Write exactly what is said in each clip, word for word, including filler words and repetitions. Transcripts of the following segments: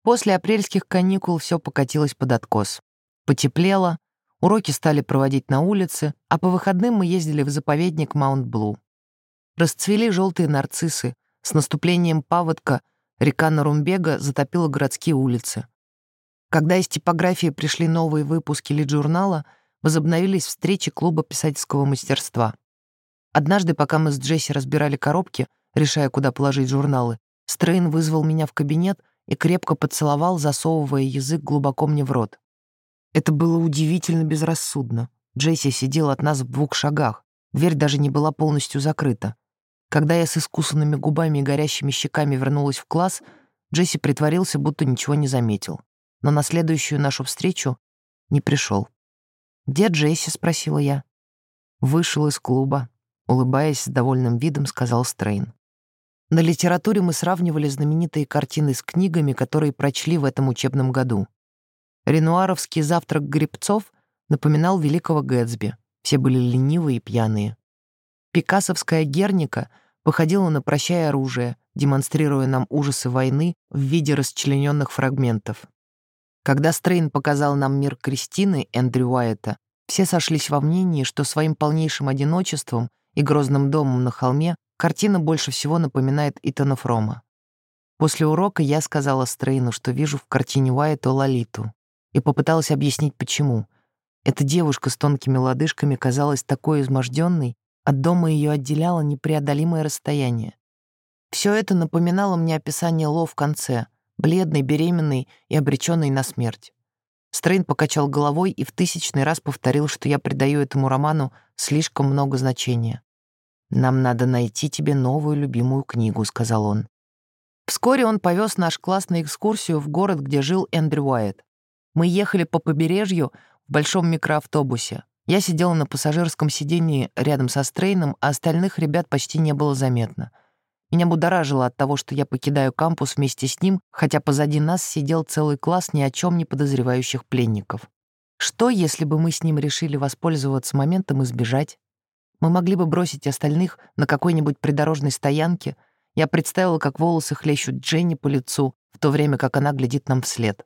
После апрельских каникул все покатилось под откос. Потеплело, уроки стали проводить на улице, а по выходным мы ездили в заповедник Маунт-Блу. Расцвели желтые нарциссы, с наступлением паводка река Нарумбега затопила городские улицы. Когда из типографии пришли новые выпуски лид-журнала, возобновились встречи клуба писательского мастерства. Однажды, пока мы с Джесси разбирали коробки, решая, куда положить журналы, Стрейн вызвал меня в кабинет и крепко поцеловал, засовывая язык глубоко мне в рот. Это было удивительно безрассудно. Джесси сидел от нас в двух шагах, дверь даже не была полностью закрыта. Когда я с искусанными губами и горящими щеками вернулась в класс, Джесси притворился, будто ничего не заметил. Но на следующую нашу встречу не пришел. «Где Джесси?» — спросила я. «Вышел из клуба», — улыбаясь с довольным видом, сказал Стрейн. На литературе мы сравнивали знаменитые картины с книгами, которые прочли в этом учебном году. Ренуаровский «Завтрак гребцов» напоминал великого Гэтсби. Все были ленивые и пьяные. Пикассовская «Герника» походила на «Прощай оружие», демонстрируя нам ужасы войны в виде расчлененных фрагментов. Когда Стрейн показал нам мир Кристины Эндрю Уайта, все сошлись во мнении, что своим полнейшим одиночеством и грозным домом на холме картина больше всего напоминает Итана Фрома. После урока я сказала Стрейну, что вижу в картине Уайта Лолиту, и попыталась объяснить, почему. Эта девушка с тонкими лодыжками казалась такой изможденной, от дома ее отделяло непреодолимое расстояние. Все это напоминало мне описание Ло в конце, бледный, беременный и обреченный на смерть. Стрейн покачал головой и в тысячный раз повторил, что я придаю этому роману слишком много значения. «Нам надо найти тебе новую любимую книгу», — сказал он. Вскоре он повез наш класс на экскурсию в город, где жил Эндрю Уайт. Мы ехали по побережью в большом микроавтобусе. Я сидела на пассажирском сидении рядом со Стрейном, а остальных ребят почти не было заметно. Меня будоражило от того, что я покидаю кампус вместе с ним, хотя позади нас сидел целый класс ни о чем не подозревающих пленников. Что, если бы мы с ним решили воспользоваться моментом и сбежать? Мы могли бы бросить остальных на какой-нибудь придорожной стоянке. Я представила, как волосы хлещут Дженни по лицу, в то время как она глядит нам вслед.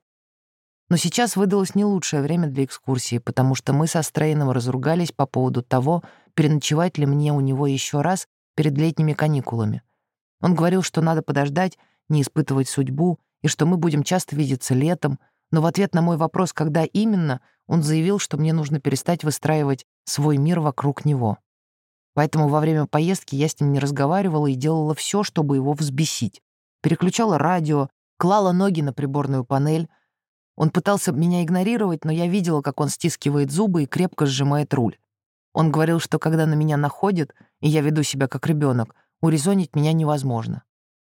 Но сейчас выдалось не лучшее время для экскурсии, потому что мы со Стрейном разругались по поводу того, переночевать ли мне у него еще раз перед летними каникулами. Он говорил, что надо подождать, не испытывать судьбу, и что мы будем часто видеться летом, но в ответ на мой вопрос, когда именно, он заявил, что мне нужно перестать выстраивать свой мир вокруг него. Поэтому во время поездки я с ним не разговаривала и делала все, чтобы его взбесить. Переключала радио, клала ноги на приборную панель. Он пытался меня игнорировать, но я видела, как он стискивает зубы и крепко сжимает руль. Он говорил, что когда на меня находят, и я веду себя как ребенок, урезонить меня невозможно.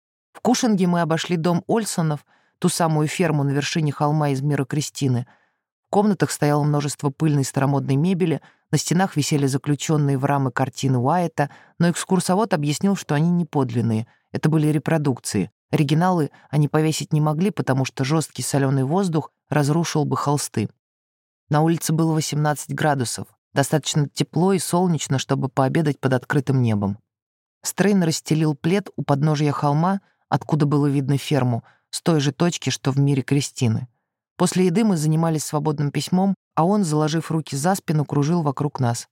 В Кушинге мы обошли дом Ольсонов, ту самую ферму на вершине холма из мира Кристины. В комнатах стояло множество пыльной старомодной мебели, на стенах висели заключенные в рамы картины Уайта, но экскурсовод объяснил, что они не подлинные, это были репродукции. Оригиналы они повесить не могли, потому что жесткий соленый воздух разрушил бы холсты. На улице было восемнадцать градусов, достаточно тепло и солнечно, чтобы пообедать под открытым небом. Стрейн расстелил плед у подножия холма, откуда было видно ферму, с той же точки, что в мире Кристины. После еды мы занимались свободным письмом, а он, заложив руки за спину, кружил вокруг нас.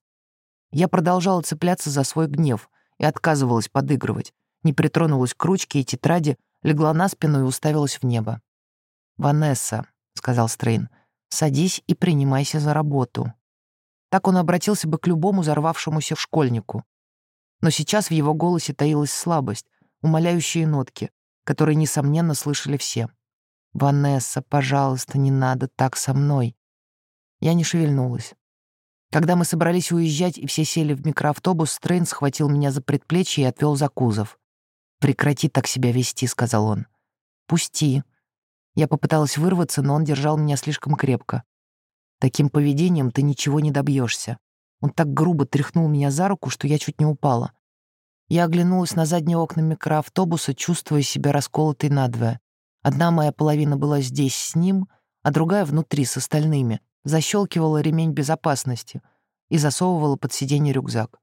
Я продолжала цепляться за свой гнев и отказывалась подыгрывать, не притронулась к ручке и тетради, легла на спину и уставилась в небо. «Ванесса», — сказал Стрейн, — «садись и принимайся за работу». Так он обратился бы к любому взорвавшемуся школьнику. Но сейчас в его голосе таилась слабость, умоляющие нотки, которые, несомненно, слышали все. «Ванесса, пожалуйста, не надо так со мной». Я не шевельнулась. Когда мы собрались уезжать и все сели в микроавтобус, Стрейн схватил меня за предплечье и отвел за кузов. «Прекрати так себя вести», — сказал он. «Пусти». Я попыталась вырваться, но он держал меня слишком крепко. «Таким поведением ты ничего не добьешься». Он так грубо тряхнул меня за руку, что я чуть не упала. Я оглянулась на задние окна микроавтобуса, чувствуя себя расколотой надвое. Одна моя половина была здесь с ним, а другая внутри с остальными, защелкивала ремень безопасности и засовывала под сиденье рюкзак.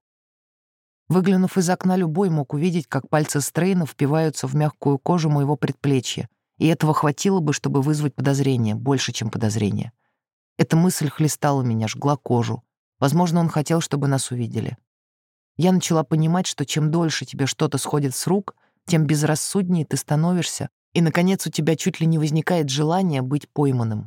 Выглянув из окна, любой мог увидеть, как пальцы Стрейна впиваются в мягкую кожу моего предплечья, И этого хватило бы, чтобы вызвать подозрение, больше, чем подозрение. Эта мысль хлестала меня, жгла кожу. Возможно, он хотел, чтобы нас увидели. Я начала понимать, что чем дольше тебе что-то сходит с рук, тем безрассуднее ты становишься, и, наконец, у тебя чуть ли не возникает желание быть пойманным.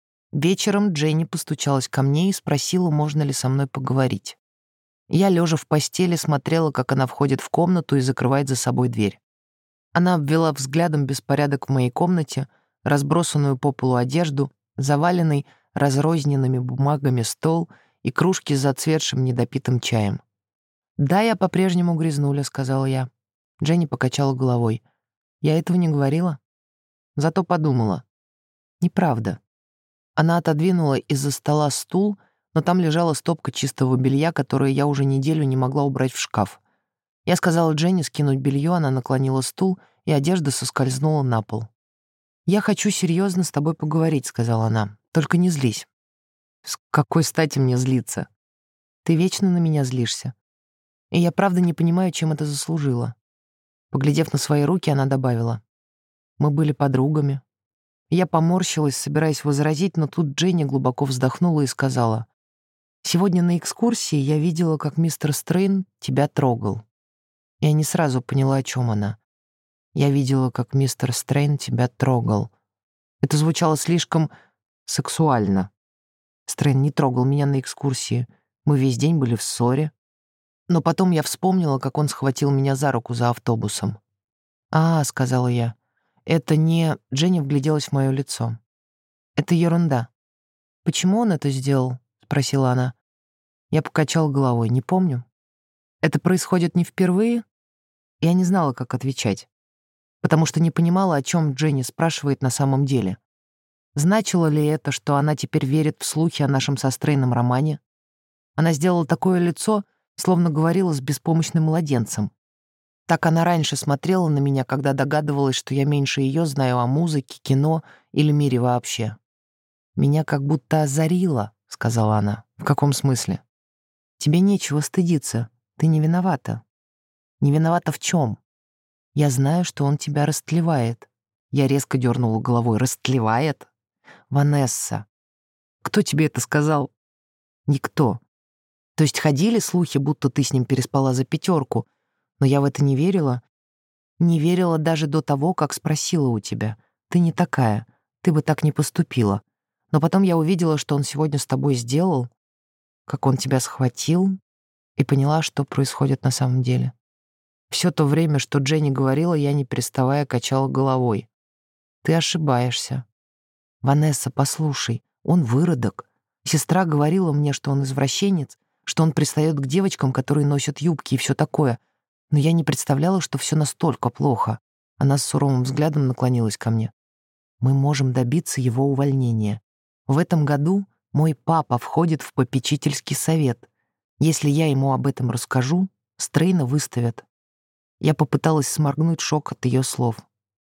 Вечером Дженни постучалась ко мне и спросила, можно ли со мной поговорить. Я, лежа в постели, смотрела, как она входит в комнату и закрывает за собой дверь. Она обвела взглядом беспорядок в моей комнате, разбросанную по полу одежду, заваленный разрозненными бумагами стол и кружки с зацветшим недопитым чаем. «Да, я по-прежнему грязнуля», — сказала я. Дженни покачала головой. «Я этого не говорила. Зато подумала. Неправда». Она отодвинула из-за стола стул, но там лежала стопка чистого белья, которое я уже неделю не могла убрать в шкаф. Я сказала Дженни скинуть белье, она наклонила стул, и одежда соскользнула на пол. «Я хочу серьезно с тобой поговорить», — сказала она. «Только не злись». «С какой стати мне злиться? Ты вечно на меня злишься. И я правда не понимаю, чем это заслужило». Поглядев на свои руки, она добавила. «Мы были подругами». Я поморщилась, собираясь возразить, но тут Дженни глубоко вздохнула и сказала. «Сегодня на экскурсии я видела, как мистер Стрейн тебя трогал». Я не сразу поняла, о чем она. «Я видела, как мистер Стрейн тебя трогал». Это звучало слишком сексуально. Стрейн не трогал меня на экскурсии. Мы весь день были в ссоре. Но потом я вспомнила, как он схватил меня за руку за автобусом. «А», — сказала я, — «это не...» Дженни вгляделась в мое лицо. «Это ерунда». «Почему он это сделал?» — спросила она. Я покачал головой. «Не помню». «Это происходит не впервые?» Я не знала, как отвечать, потому что не понимала, о чем Дженни спрашивает на самом деле. Значило ли это, что она теперь верит в слухи о нашем со Стрейном романе? Она сделала такое лицо, словно говорила с беспомощным младенцем. Так она раньше смотрела на меня, когда догадывалась, что я меньше ее знаю о музыке, кино или мире вообще. «Меня как будто озарило», — сказала она. «В каком смысле?» «Тебе нечего стыдиться. Ты не виновата». «Не виновата в чем?» «Я знаю, что он тебя растлевает». Я резко дернула головой. «Растлевает?» «Ванесса». «Кто тебе это сказал?» «Никто. То есть ходили слухи, будто ты с ним переспала за пятерку, но я в это не верила. Не верила даже до того, как спросила у тебя. Ты не такая, ты бы так не поступила. Но потом я увидела, что он сегодня с тобой сделал, как он тебя схватил, и поняла, что происходит на самом деле». Все то время, что Дженни говорила, я, не переставая, качала головой. «Ты ошибаешься. Ванесса, послушай, он выродок. Сестра говорила мне, что он извращенец, что он пристает к девочкам, которые носят юбки и все такое. Но я не представляла, что все настолько плохо». Она с суровым взглядом наклонилась ко мне. «Мы можем добиться его увольнения. В этом году мой папа входит в попечительский совет. Если я ему об этом расскажу, Стрейна выставят». Я попыталась сморгнуть шок от ее слов.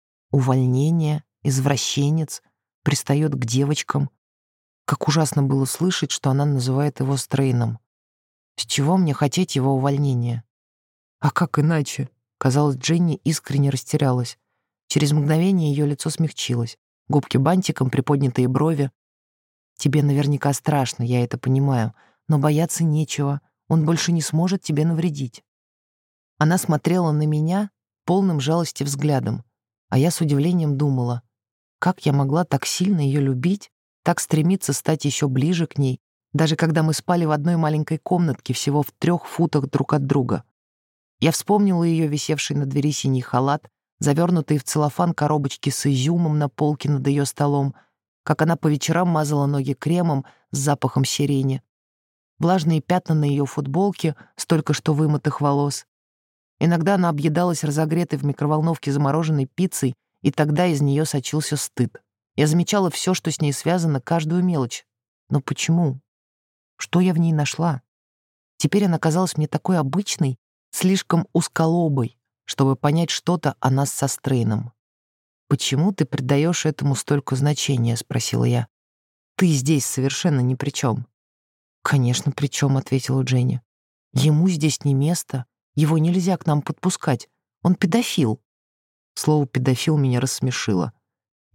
Увольнение, извращенец, пристает к девочкам. Как ужасно было слышать, что она называет его Стрейном. С чего мне хотеть его увольнения? А как иначе? Казалось, Дженни искренне растерялась. Через мгновение ее лицо смягчилось. Губки бантиком, приподнятые брови. «Тебе наверняка страшно, я это понимаю, но бояться нечего. Он больше не сможет тебе навредить». Она смотрела на меня полным жалости взглядом, а я с удивлением думала, как я могла так сильно ее любить, так стремиться стать еще ближе к ней, даже когда мы спали в одной маленькой комнатке всего в трех футах друг от друга. Я вспомнила ее висевший на двери синий халат, завернутые в целлофан коробочки с изюмом на полке над ее столом, как она по вечерам мазала ноги кремом с запахом сирени, влажные пятна на ее футболке с только что вымытых волос. Иногда она объедалась разогретой в микроволновке замороженной пиццей, и тогда из нее сочился стыд. Я замечала все, что с ней связано, каждую мелочь. Но почему? Что я в ней нашла? Теперь она казалась мне такой обычной, слишком узколобой, чтобы понять что-то о нас со Стрейном. «Почему ты придаешь этому столько значения?» — спросила я. «Ты здесь совершенно ни при чем». «Конечно, при чем», — ответила Дженни. «Ему здесь не место. Его нельзя к нам подпускать. Он педофил». Слово «педофил» меня рассмешило.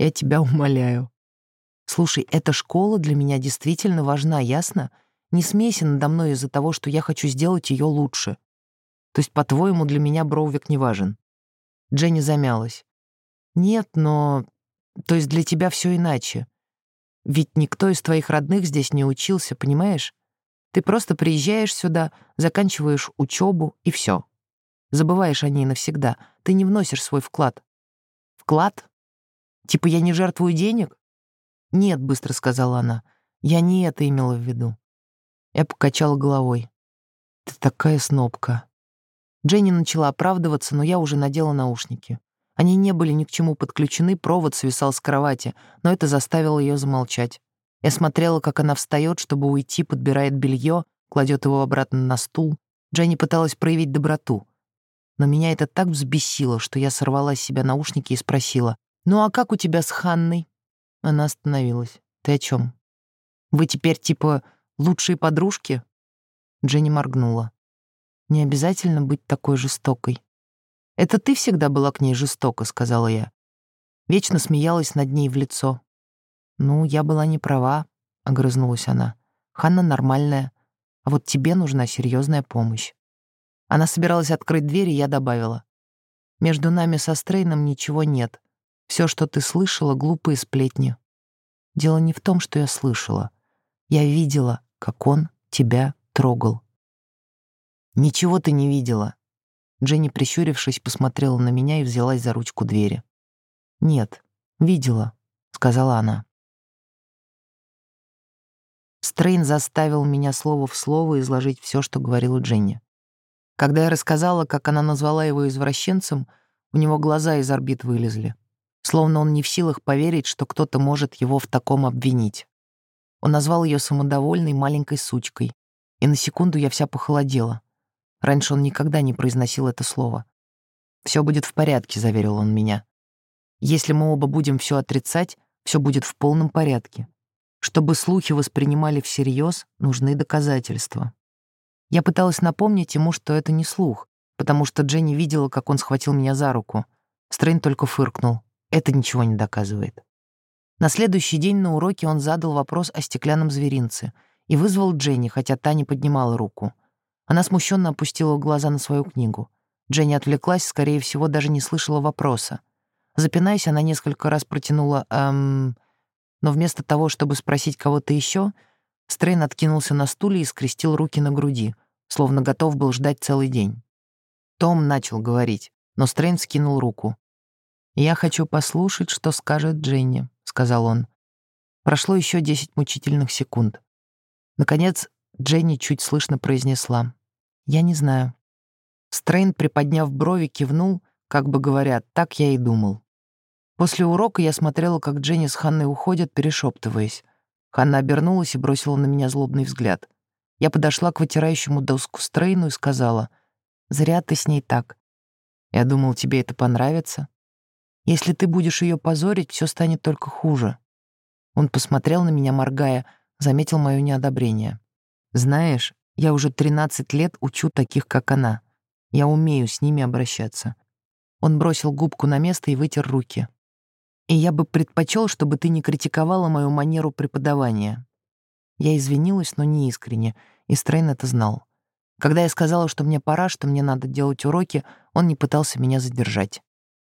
Я тебя умоляю. Слушай, эта школа для меня действительно важна, ясно? Не смейся надо мной из-за того, что я хочу сделать ее лучше. То есть, по-твоему, для меня Броувик не важен?» Дженни замялась. «Нет, но... То есть для тебя все иначе. Ведь никто из твоих родных здесь не учился, понимаешь? Ты просто приезжаешь сюда, заканчиваешь учебу и все. Забываешь о ней навсегда. Ты не вносишь свой вклад». «Вклад? Типа я не жертвую денег?» «Нет», — быстро сказала она. «Я не это имела в виду». Я покачала головой. «Ты такая снобка». Дженни начала оправдываться, но я уже надела наушники. Они не были ни к чему подключены, провод свисал с кровати, но это заставило ее замолчать. Я смотрела, как она встает, чтобы уйти, подбирает белье, кладет его обратно на стул. Дженни пыталась проявить доброту. Но меня это так взбесило, что я сорвала с себя наушники и спросила: «Ну а как у тебя с Ханной?» Она остановилась. «Ты о чем? Вы теперь типа лучшие подружки?» Дженни моргнула. «Не обязательно быть такой жестокой». «Это ты всегда была к ней жестока», — сказала я. Вечно смеялась над ней в лицо. «Ну, я была не права», — огрызнулась она. «Ханна нормальная, а вот тебе нужна серьезная помощь». Она собиралась открыть дверь, и я добавила: «Между нами со Стрейном ничего нет. Все, что ты слышала, глупые сплетни». Дело не в том, что я слышала. Я видела, как он тебя трогал. «Ничего ты не видела». Дженни, прищурившись, посмотрела на меня и взялась за ручку двери. «Нет, видела», — сказала она. Стрейн заставил меня слово в слово изложить все, что говорила Дженни. Когда я рассказала, как она назвала его извращенцем, у него глаза из орбит вылезли, словно он не в силах поверить, что кто-то может его в таком обвинить. Он назвал ее самодовольной маленькой сучкой, и на секунду я вся похолодела. Раньше он никогда не произносил это слово. «Все будет в порядке», — заверил он меня. «Если мы оба будем все отрицать, все будет в полном порядке. Чтобы слухи воспринимали всерьез, нужны доказательства». Я пыталась напомнить ему, что это не слух, потому что Дженни видела, как он схватил меня за руку. Стрейн только фыркнул. Это ничего не доказывает. На следующий день на уроке он задал вопрос о стеклянном зверинце и вызвал Дженни, хотя та не поднимала руку. Она смущенно опустила глаза на свою книгу. Дженни отвлеклась, скорее всего, даже не слышала вопроса. Запинаясь, она несколько раз протянула «эм...», но вместо того, чтобы спросить кого-то еще, Стрейн откинулся на стуле и скрестил руки на груди, словно готов был ждать целый день. Том начал говорить, но Стрейн скинул руку. «Я хочу послушать, что скажет Дженни», — сказал он. Прошло еще десять мучительных секунд. Наконец, Дженни чуть слышно произнесла: «Я не знаю». Стрейн, приподняв брови, кивнул, как бы говоря: «Так я и думал». После урока я смотрела, как Дженни с Ханной уходят, перешептываясь. Ханна обернулась и бросила на меня злобный взгляд. Я подошла к вытирающему доску Стрейну и сказала: «Зря ты с ней так. Я думал, тебе это понравится. Если ты будешь ее позорить, все станет только хуже». Он посмотрел на меня, моргая, заметил мое неодобрение. «Знаешь, я уже тринадцать лет учу таких, как она. Я умею с ними обращаться». Он бросил губку на место и вытер руки. «И я бы предпочел, чтобы ты не критиковала мою манеру преподавания». Я извинилась, но не искренне, и Стрейн это знал. Когда я сказала, что мне пора, что мне надо делать уроки, он не пытался меня задержать.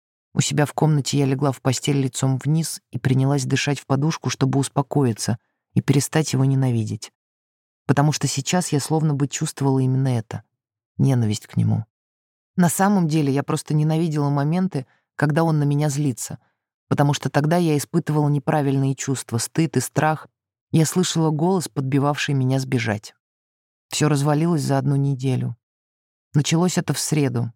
У себя в комнате я легла в постель лицом вниз и принялась дышать в подушку, чтобы успокоиться и перестать его ненавидеть. Потому что сейчас я словно бы чувствовала именно это — ненависть к нему. На самом деле я просто ненавидела моменты, когда он на меня злится, потому что тогда я испытывала неправильные чувства, стыд и страх. Я слышала голос, подбивавший меня сбежать. Все развалилось за одну неделю. Началось это в среду.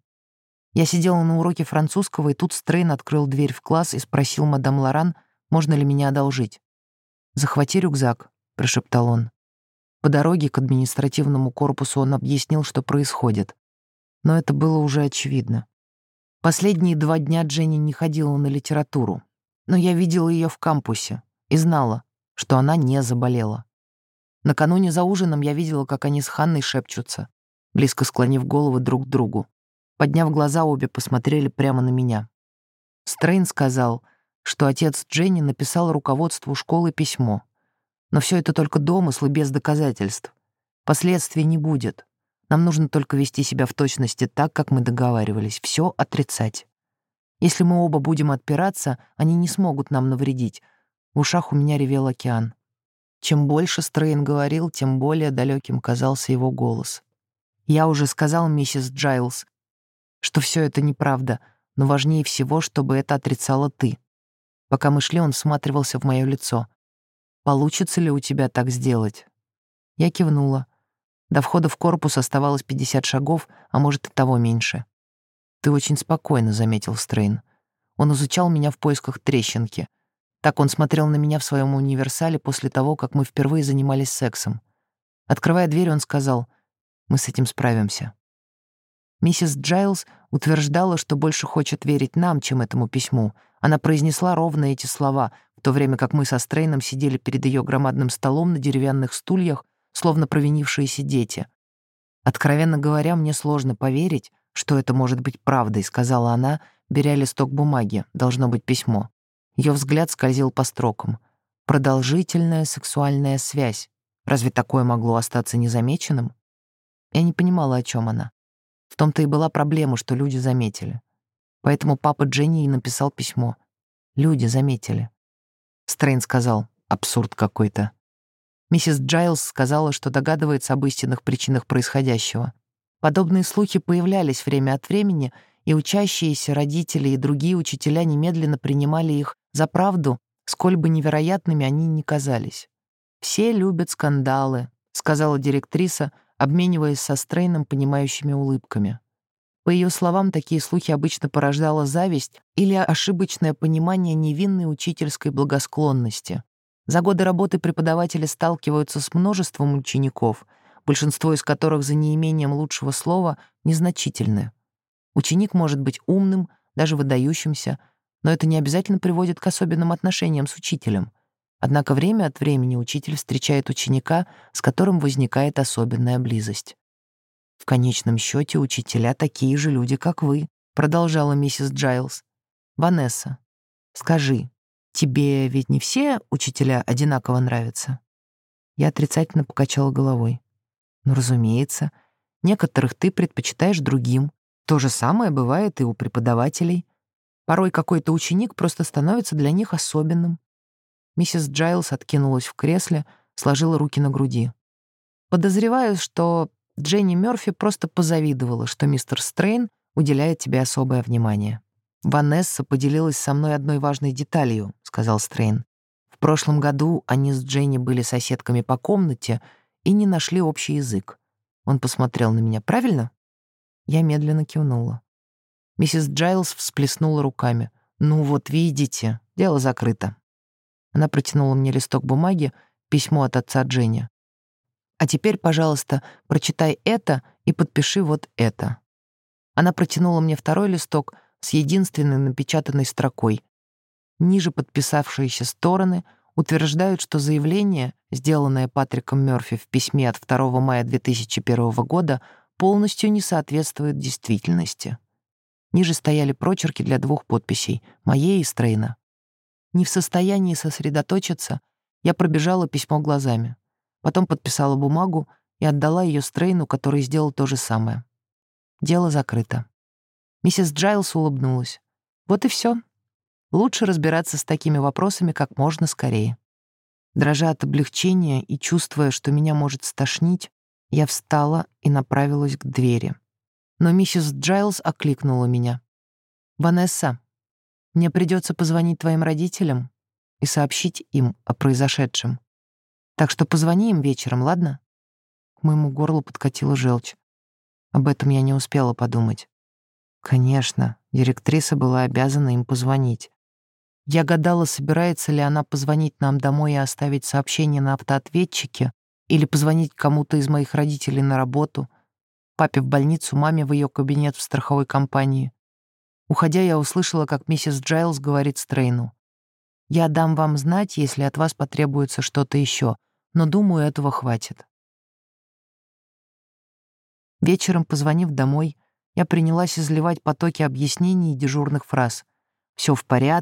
Я сидела на уроке французского, и тут Стрейн открыл дверь в класс и спросил мадам Лоран, можно ли меня одолжить. «Захвати рюкзак», — прошептал он. По дороге к административному корпусу он объяснил, что происходит. Но это было уже очевидно. Последние два дня Дженни не ходила на литературу, но я видела ее в кампусе и знала, что она не заболела. Накануне за ужином я видела, как они с Ханной шепчутся, близко склонив головы друг к другу. Подняв глаза, обе посмотрели прямо на меня. Стрейн сказал: что отец Дженни написал руководству школы письмо. Но все это только домыслы без доказательств. Последствий не будет. Нам нужно только вести себя в точности так, как мы договаривались, все отрицать. Если мы оба будем отпираться, они не смогут нам навредить. В ушах у меня ревел океан. Чем больше Стрейн говорил, тем более далеким казался его голос. Я уже сказал миссис Джайлз, что все это неправда, но важнее всего, чтобы это отрицала ты. Пока мы шли, он всматривался в мое лицо. «Получится ли у тебя так сделать?» Я кивнула. До входа в корпус оставалось пятьдесят шагов, а может и того меньше. «Ты очень спокойно», — заметил Стрейн. Он изучал меня в поисках трещинки. Так он смотрел на меня в своем универсале после того, как мы впервые занимались сексом. Открывая дверь, он сказал: «Мы с этим справимся». Миссис Джайлз утверждала, что больше хочет верить нам, чем этому письму. Она произнесла ровно эти слова, в то время как мы со Стрейном сидели перед ее громадным столом на деревянных стульях, словно провинившиеся дети. «Откровенно говоря, мне сложно поверить, что это может быть правдой», — сказала она, беря листок бумаги, должно быть письмо. Ее взгляд скользил по строкам. «Продолжительная сексуальная связь. Разве такое могло остаться незамеченным?» Я не понимала, о чем она. В том-то и была проблема, что люди заметили. Поэтому папа Дженни и написал письмо. Люди заметили. Стрейн сказал: «Абсурд какой-то». Миссис Джайлз сказала, что догадывается об истинных причинах происходящего. Подобные слухи появлялись время от времени, и учащиеся, родители и другие учителя немедленно принимали их за правду, сколь бы невероятными они ни казались. «Все любят скандалы», — сказала директриса, обмениваясь со Стрейном понимающими улыбками. По ее словам, такие слухи обычно порождала зависть или ошибочное понимание невинной учительской благосклонности. За годы работы преподаватели сталкиваются с множеством учеников, большинство из которых за неимением лучшего слова незначительны. Ученик может быть умным, даже выдающимся, но это не обязательно приводит к особенным отношениям с учителем. Однако время от времени учитель встречает ученика, с которым возникает особенная близость. «В конечном счете учителя такие же люди, как вы», — продолжала миссис Джайлз. «Ванесса, скажи, тебе ведь не все учителя одинаково нравятся?» Я отрицательно покачала головой. «Ну, разумеется, некоторых ты предпочитаешь другим. То же самое бывает и у преподавателей. Порой какой-то ученик просто становится для них особенным». Миссис Джайлз откинулась в кресле, сложила руки на груди. «Подозреваю, что Дженни Мёрфи просто позавидовала, что мистер Стрейн уделяет тебе особое внимание». «Ванесса поделилась со мной одной важной деталью», — сказал Стрейн. «В прошлом году они с Дженни были соседками по комнате и не нашли общий язык. Он посмотрел на меня. Правильно?» Я медленно кивнула. Миссис Джайлз всплеснула руками. «Ну вот видите, дело закрыто». Она протянула мне листок бумаги, письмо от отца Дженни. «А теперь, пожалуйста, прочитай это и подпиши вот это». Она протянула мне второй листок с единственной напечатанной строкой. Ниже подписавшиеся стороны утверждают, что заявление, сделанное Патриком Мёрфи в письме от второго мая две тысячи первого года, полностью не соответствует действительности. Ниже стояли прочерки для двух подписей — моей и Стрейна. Не в состоянии сосредоточиться, я пробежала письмо глазами. Потом подписала бумагу и отдала ее Стрейну, который сделал то же самое. Дело закрыто. Миссис Джайлз улыбнулась. Вот и все. Лучше разбираться с такими вопросами как можно скорее. Дрожа от облегчения и чувствуя, что меня может стошнить, я встала и направилась к двери. Но миссис Джайлз окликнула меня. «Ванесса, мне придется позвонить твоим родителям и сообщить им о произошедшем. Так что позвони им вечером, ладно?» К моему горлу подкатила желчь. Об этом я не успела подумать. Конечно, директриса была обязана им позвонить. Я гадала, собирается ли она позвонить нам домой и оставить сообщение на автоответчике или позвонить кому-то из моих родителей на работу, папе в больницу, маме в ее кабинет в страховой компании. Уходя, я услышала, как миссис Джайлз говорит Стрейну. «Я дам вам знать, если от вас потребуется что-то еще, но, думаю, этого хватит». Вечером, позвонив домой, я принялась изливать потоки объяснений и дежурных фраз. «Все в порядке,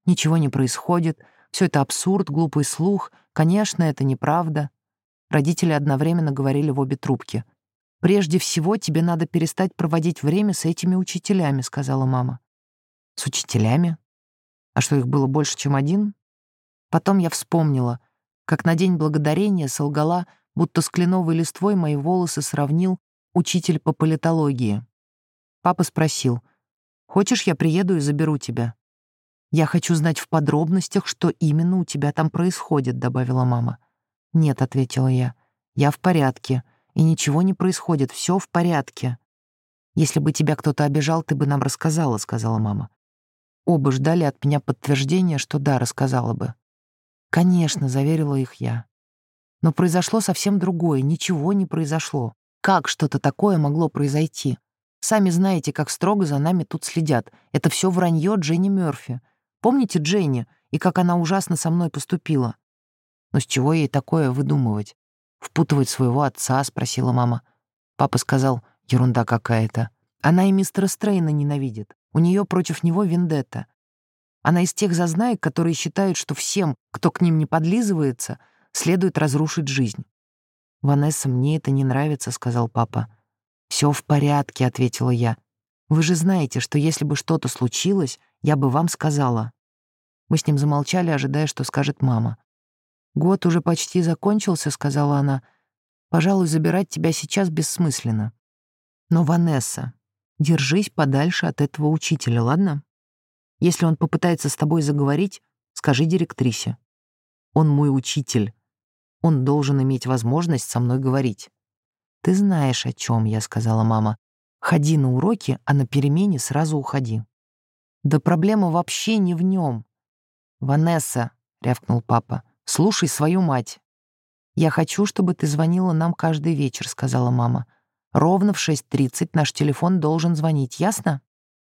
Ничего не происходит, все это абсурд, глупый слух, конечно, это неправда. Родители одновременно говорили в обе трубки. «Прежде всего тебе надо перестать проводить время с этими учителями», — сказала мама. «С учителями? А что, их было больше, чем один?» Потом я вспомнила, как на День Благодарения солгала, будто с кленовой листвой мои волосы сравнил учитель по политологии. Папа спросил: «Хочешь, я приеду и заберу тебя?» «Я хочу знать в подробностях, что именно у тебя там происходит», — добавила мама. «Нет», — ответила я, — «я в порядке, и ничего не происходит, все в порядке». «Если бы тебя кто-то обижал, ты бы нам рассказала», — сказала мама. Оба ждали от меня подтверждения, что да, рассказала бы. «Конечно», — заверила их я. Но произошло совсем другое, ничего не произошло. Как что-то такое могло произойти? Сами знаете, как строго за нами тут следят. Это все вранье Дженни Мёрфи. Помните Дженни и как она ужасно со мной поступила? Но с чего ей такое выдумывать? Впутывать своего отца, спросила мама. Папа сказал: ерунда какая-то. Она и мистера Стрейна ненавидит. У нее против него вендетта. Она из тех зазнаек, которые считают, что всем, кто к ним не подлизывается, следует разрушить жизнь. «Ванесса, мне это не нравится», — сказал папа. «Все в порядке», — ответила я. «Вы же знаете, что если бы что-то случилось, я бы вам сказала». Мы с ним замолчали, ожидая, что скажет мама. «Год уже почти закончился», — сказала она. «Пожалуй, забирать тебя сейчас бессмысленно. Но, Ванесса, держись подальше от этого учителя, ладно? Если он попытается с тобой заговорить, скажи директрисе. Он мой учитель. Он должен иметь возможность со мной говорить». «Ты знаешь, о чем я», — сказала мама. «Ходи на уроки, а на перемене сразу уходи». «Да проблема вообще не в нем». «Ванесса», — рявкнул папа, — «слушай свою мать». «Я хочу, чтобы ты звонила нам каждый вечер», — сказала мама. «Ровно в шесть тридцать наш телефон должен звонить, ясно?»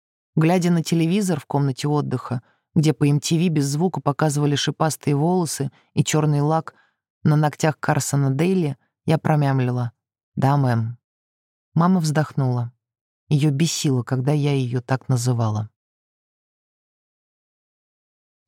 Глядя на телевизор в комнате отдыха, где по эм ти ви без звука показывали шипастые волосы и черный лак на ногтях Карсона Дейли, я промямлила: «Да, мэм». Мама вздохнула. Ее бесило, когда я ее так называла.